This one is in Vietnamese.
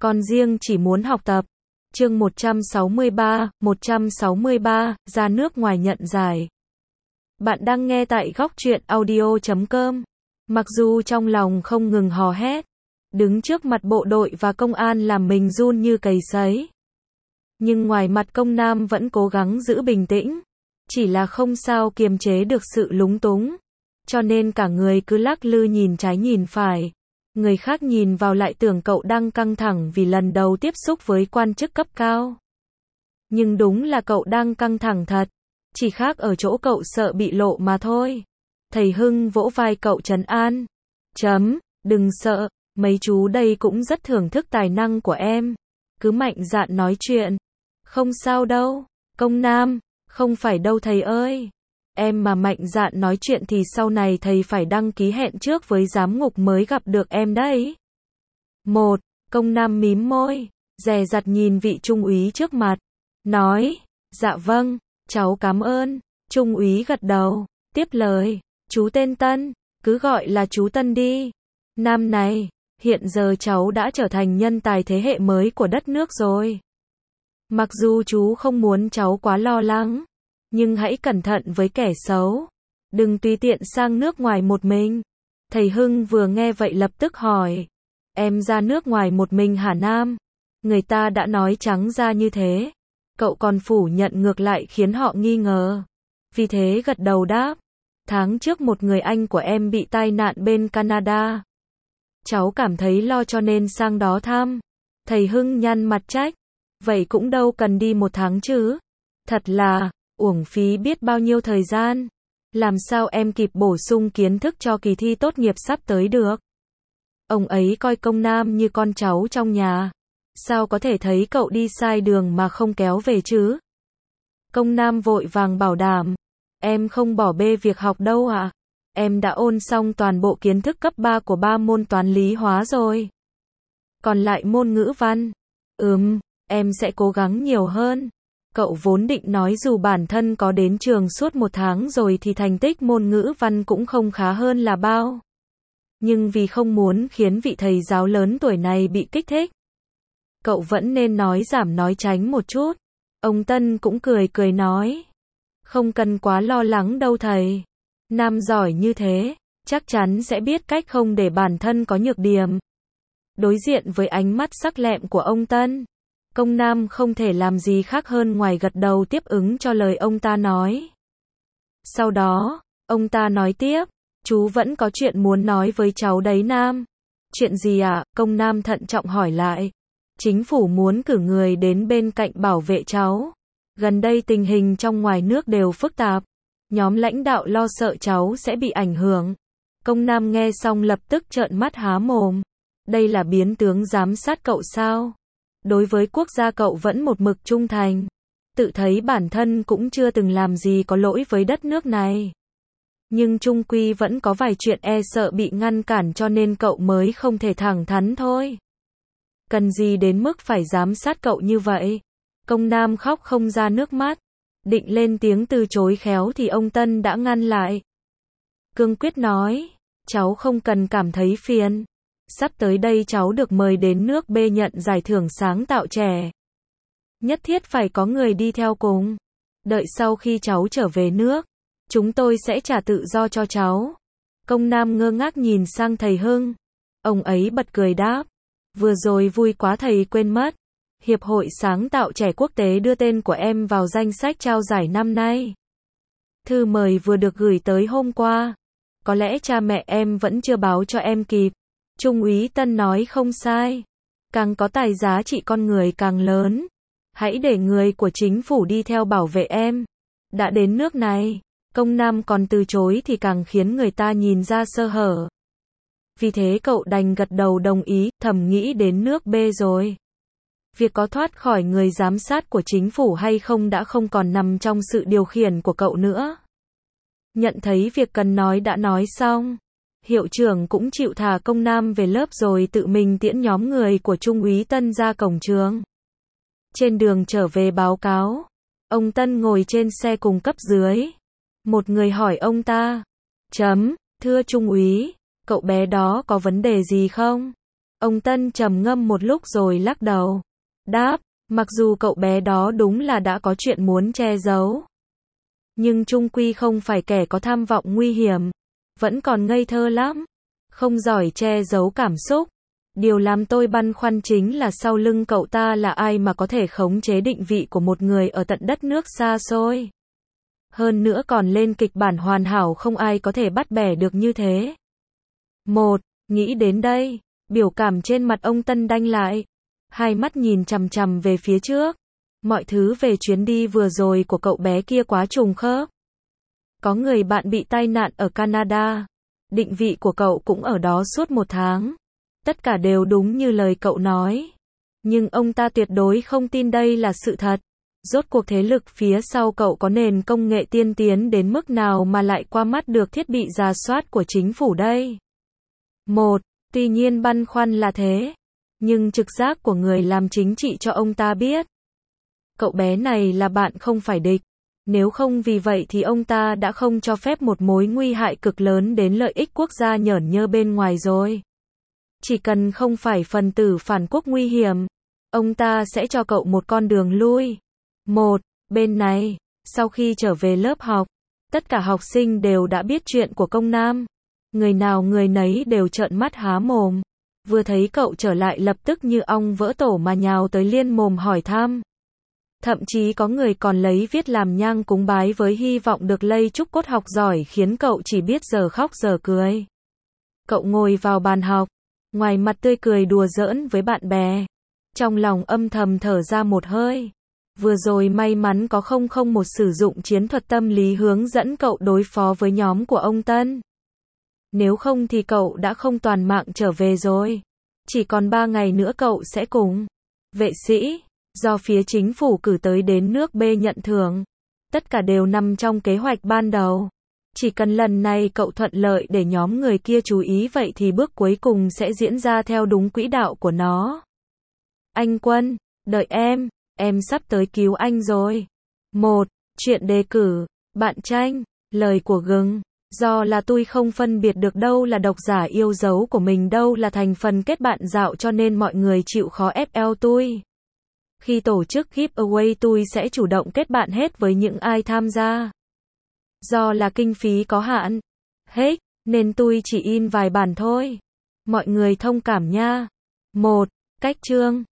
con riêng chỉ muốn học tập. Chương 163, ra nước ngoài nhận giải. Bạn đang nghe tại góc truyện audio.com. Mặc dù trong lòng không ngừng hò hét, đứng trước mặt bộ đội và công an làm mình run như cầy sấy. Nhưng ngoài mặt Công Nam vẫn cố gắng giữ bình tĩnh, chỉ là không sao kiềm chế được sự lúng túng, cho nên cả người cứ lắc lư nhìn trái nhìn phải. Người khác nhìn vào lại tưởng cậu đang căng thẳng vì lần đầu tiếp xúc với quan chức cấp cao. Nhưng đúng là cậu đang căng thẳng thật, chỉ khác ở chỗ cậu sợ bị lộ mà thôi. Thầy Hưng vỗ vai cậu trấn an. Đừng sợ, mấy chú đây cũng rất thưởng thức tài năng của em. Cứ mạnh dạn nói chuyện. Không sao đâu, Công Nam, không phải đâu thầy ơi. Em mà mạnh dạn nói chuyện thì sau này thầy phải đăng ký hẹn trước với giám ngục mới gặp được em đấy. Công Nam mím môi, dè dặt nhìn vị trung úy trước mặt, nói, dạ vâng, cháu cảm ơn. Trung úy gật đầu, tiếp lời, chú tên Tân, cứ gọi là chú Tân đi. Nam này, hiện giờ cháu đã trở thành nhân tài thế hệ mới của đất nước rồi. Mặc dù chú không muốn cháu quá lo lắng, nhưng hãy cẩn thận với kẻ xấu. Đừng tùy tiện sang nước ngoài một mình. Thầy Hưng vừa nghe vậy lập tức hỏi. Em ra nước ngoài một mình hả Nam? Người ta đã nói trắng ra như thế. Cậu còn phủ nhận ngược lại khiến họ nghi ngờ. Vì thế gật đầu đáp. Tháng trước một người anh của em bị tai nạn bên Canada. Cháu cảm thấy lo cho nên sang đó thăm. Thầy Hưng nhăn mặt trách. Vậy cũng đâu cần đi một tháng chứ. Thật là uổng phí biết bao nhiêu thời gian. Làm sao em kịp bổ sung kiến thức cho kỳ thi tốt nghiệp sắp tới được. Ông ấy coi Công Nam như con cháu trong nhà. Sao có thể thấy cậu đi sai đường mà không kéo về chứ? Công Nam vội vàng bảo đảm. Em không bỏ bê việc học đâu ạ. Em đã ôn xong toàn bộ kiến thức cấp 3 của 3 môn toán lý hóa rồi. Còn lại môn ngữ văn. Em sẽ cố gắng nhiều hơn. Cậu vốn định nói dù bản thân có đến trường suốt một tháng rồi thì thành tích môn ngữ văn cũng không khá hơn là bao. Nhưng vì không muốn khiến vị thầy giáo lớn tuổi này bị kích thích, cậu vẫn nên nói giảm nói tránh một chút. Ông Tân cũng cười nói. Không cần quá lo lắng đâu thầy. Nam giỏi như thế, chắc chắn sẽ biết cách không để bản thân có nhược điểm. Đối diện với ánh mắt sắc lẹm của ông Tân, Công Nam không thể làm gì khác hơn ngoài gật đầu tiếp ứng cho lời ông ta nói. Sau đó, ông ta nói tiếp, chú vẫn có chuyện muốn nói với cháu đấy Nam. Chuyện gì ạ? Công Nam thận trọng hỏi lại. Chính phủ muốn cử người đến bên cạnh bảo vệ cháu. Gần đây tình hình trong ngoài nước đều phức tạp. Nhóm lãnh đạo lo sợ cháu sẽ bị ảnh hưởng. Công Nam nghe xong lập tức trợn mắt há mồm. Đây là biến tướng giám sát cậu sao? Đối với quốc gia cậu vẫn một mực trung thành. Tự thấy bản thân cũng chưa từng làm gì có lỗi với đất nước này. Nhưng chung quy vẫn có vài chuyện e sợ bị ngăn cản cho nên cậu mới không thể thẳng thắn thôi. Cần gì đến mức phải giám sát cậu như vậy? Công Nam khóc không ra nước mắt. Định lên tiếng từ chối khéo thì ông Tân đã ngăn lại. Cương quyết nói, cháu không cần cảm thấy phiền. Sắp tới đây cháu được mời đến nước B nhận giải thưởng sáng tạo trẻ. Nhất thiết phải có người đi theo cùng. Đợi sau khi cháu trở về nước, chúng tôi sẽ trả tự do cho cháu. Công Nam ngơ ngác nhìn sang thầy Hưng. Ông ấy bật cười đáp. Vừa rồi vui quá thầy quên mất. Hiệp hội sáng tạo trẻ quốc tế đưa tên của em vào danh sách trao giải năm nay. Thư mời vừa được gửi tới hôm qua. Có lẽ cha mẹ em vẫn chưa báo cho em kịp. Trung úy Tân nói không sai. Càng có tài giá trị con người càng lớn. Hãy để người của chính phủ đi theo bảo vệ em. Đã đến nước này, Công Nam còn từ chối thì càng khiến người ta nhìn ra sơ hở. Vì thế cậu đành gật đầu đồng ý, thầm nghĩ đến nước B rồi. Việc có thoát khỏi người giám sát của chính phủ hay không đã không còn nằm trong sự điều khiển của cậu nữa. Nhận thấy việc cần nói đã nói xong. Hiệu trưởng cũng chịu thả Công Nam về lớp rồi tự mình tiễn nhóm người của Trung úy Tân ra cổng trường. Trên đường trở về báo cáo, ông Tân ngồi trên xe cùng cấp dưới. Một người hỏi ông ta, thưa Trung úy, cậu bé đó có vấn đề gì không? Ông Tân trầm ngâm một lúc rồi lắc đầu. Đáp, mặc dù cậu bé đó đúng là đã có chuyện muốn che giấu. Nhưng chung quy không phải kẻ có tham vọng nguy hiểm. Vẫn còn ngây thơ lắm. Không giỏi che giấu cảm xúc. Điều làm tôi băn khoăn chính là sau lưng cậu ta là ai mà có thể khống chế định vị của một người ở tận đất nước xa xôi. Hơn nữa còn lên kịch bản hoàn hảo không ai có thể bắt bẻ được như thế. Nghĩ đến đây, biểu cảm trên mặt ông Tân đanh lại. Hai mắt nhìn chằm chằm về phía trước. Mọi thứ về chuyến đi vừa rồi của cậu bé kia quá trùng khớp. Có người bạn bị tai nạn ở Canada. Định vị của cậu cũng ở đó suốt 1 tháng. Tất cả đều đúng như lời cậu nói. Nhưng ông ta tuyệt đối không tin đây là sự thật. Rốt cuộc thế lực phía sau cậu có nền công nghệ tiên tiến đến mức nào mà lại qua mắt được thiết bị rà soát của chính phủ đây? Tuy nhiên băn khoăn là thế. Nhưng trực giác của người làm chính trị cho ông ta biết. Cậu bé này là bạn không phải địch. Nếu không vì vậy thì ông ta đã không cho phép một mối nguy hại cực lớn đến lợi ích quốc gia nhởn nhơ bên ngoài rồi. Chỉ cần không phải phần tử phản quốc nguy hiểm, ông ta sẽ cho cậu một con đường lui. Bên này, sau khi trở về lớp học, tất cả học sinh đều đã biết chuyện của công nam. Người nào người nấy đều trợn mắt há mồm. Vừa thấy cậu trở lại lập tức như ong vỡ tổ mà nhào tới liên mồm hỏi thăm. Thậm chí có người còn lấy viết làm nhang cúng bái với hy vọng được lây chúc cốt học giỏi khiến cậu chỉ biết giờ khóc giờ cười. Cậu ngồi vào bàn học, ngoài mặt tươi cười đùa giỡn với bạn bè. Trong lòng âm thầm thở ra một hơi. Vừa rồi may mắn có 001 sử dụng chiến thuật tâm lý hướng dẫn cậu đối phó với nhóm của ông Tân. Nếu không thì cậu đã không toàn mạng trở về rồi. Chỉ còn 3 ngày nữa cậu sẽ cùng vệ sĩ do phía chính phủ cử tới đến nước B nhận thưởng. Tất cả đều nằm trong kế hoạch ban đầu. Chỉ cần lần này cậu thuận lợi để nhóm người kia chú ý vậy thì bước cuối cùng sẽ diễn ra theo đúng quỹ đạo của nó. Anh Quân, đợi em sắp tới cứu anh rồi. Chuyện đề cử, bạn Tranh, lời của Gừng. Do là tôi không phân biệt được đâu là độc giả yêu dấu của mình đâu là thành phần kết bạn dạo cho nên mọi người chịu khó FL tôi. Khi tổ chức giveaway tôi sẽ chủ động kết bạn hết với những ai tham gia. Do là kinh phí có hạn, nên tôi chỉ in vài bản thôi. Mọi người thông cảm nha. Cách chương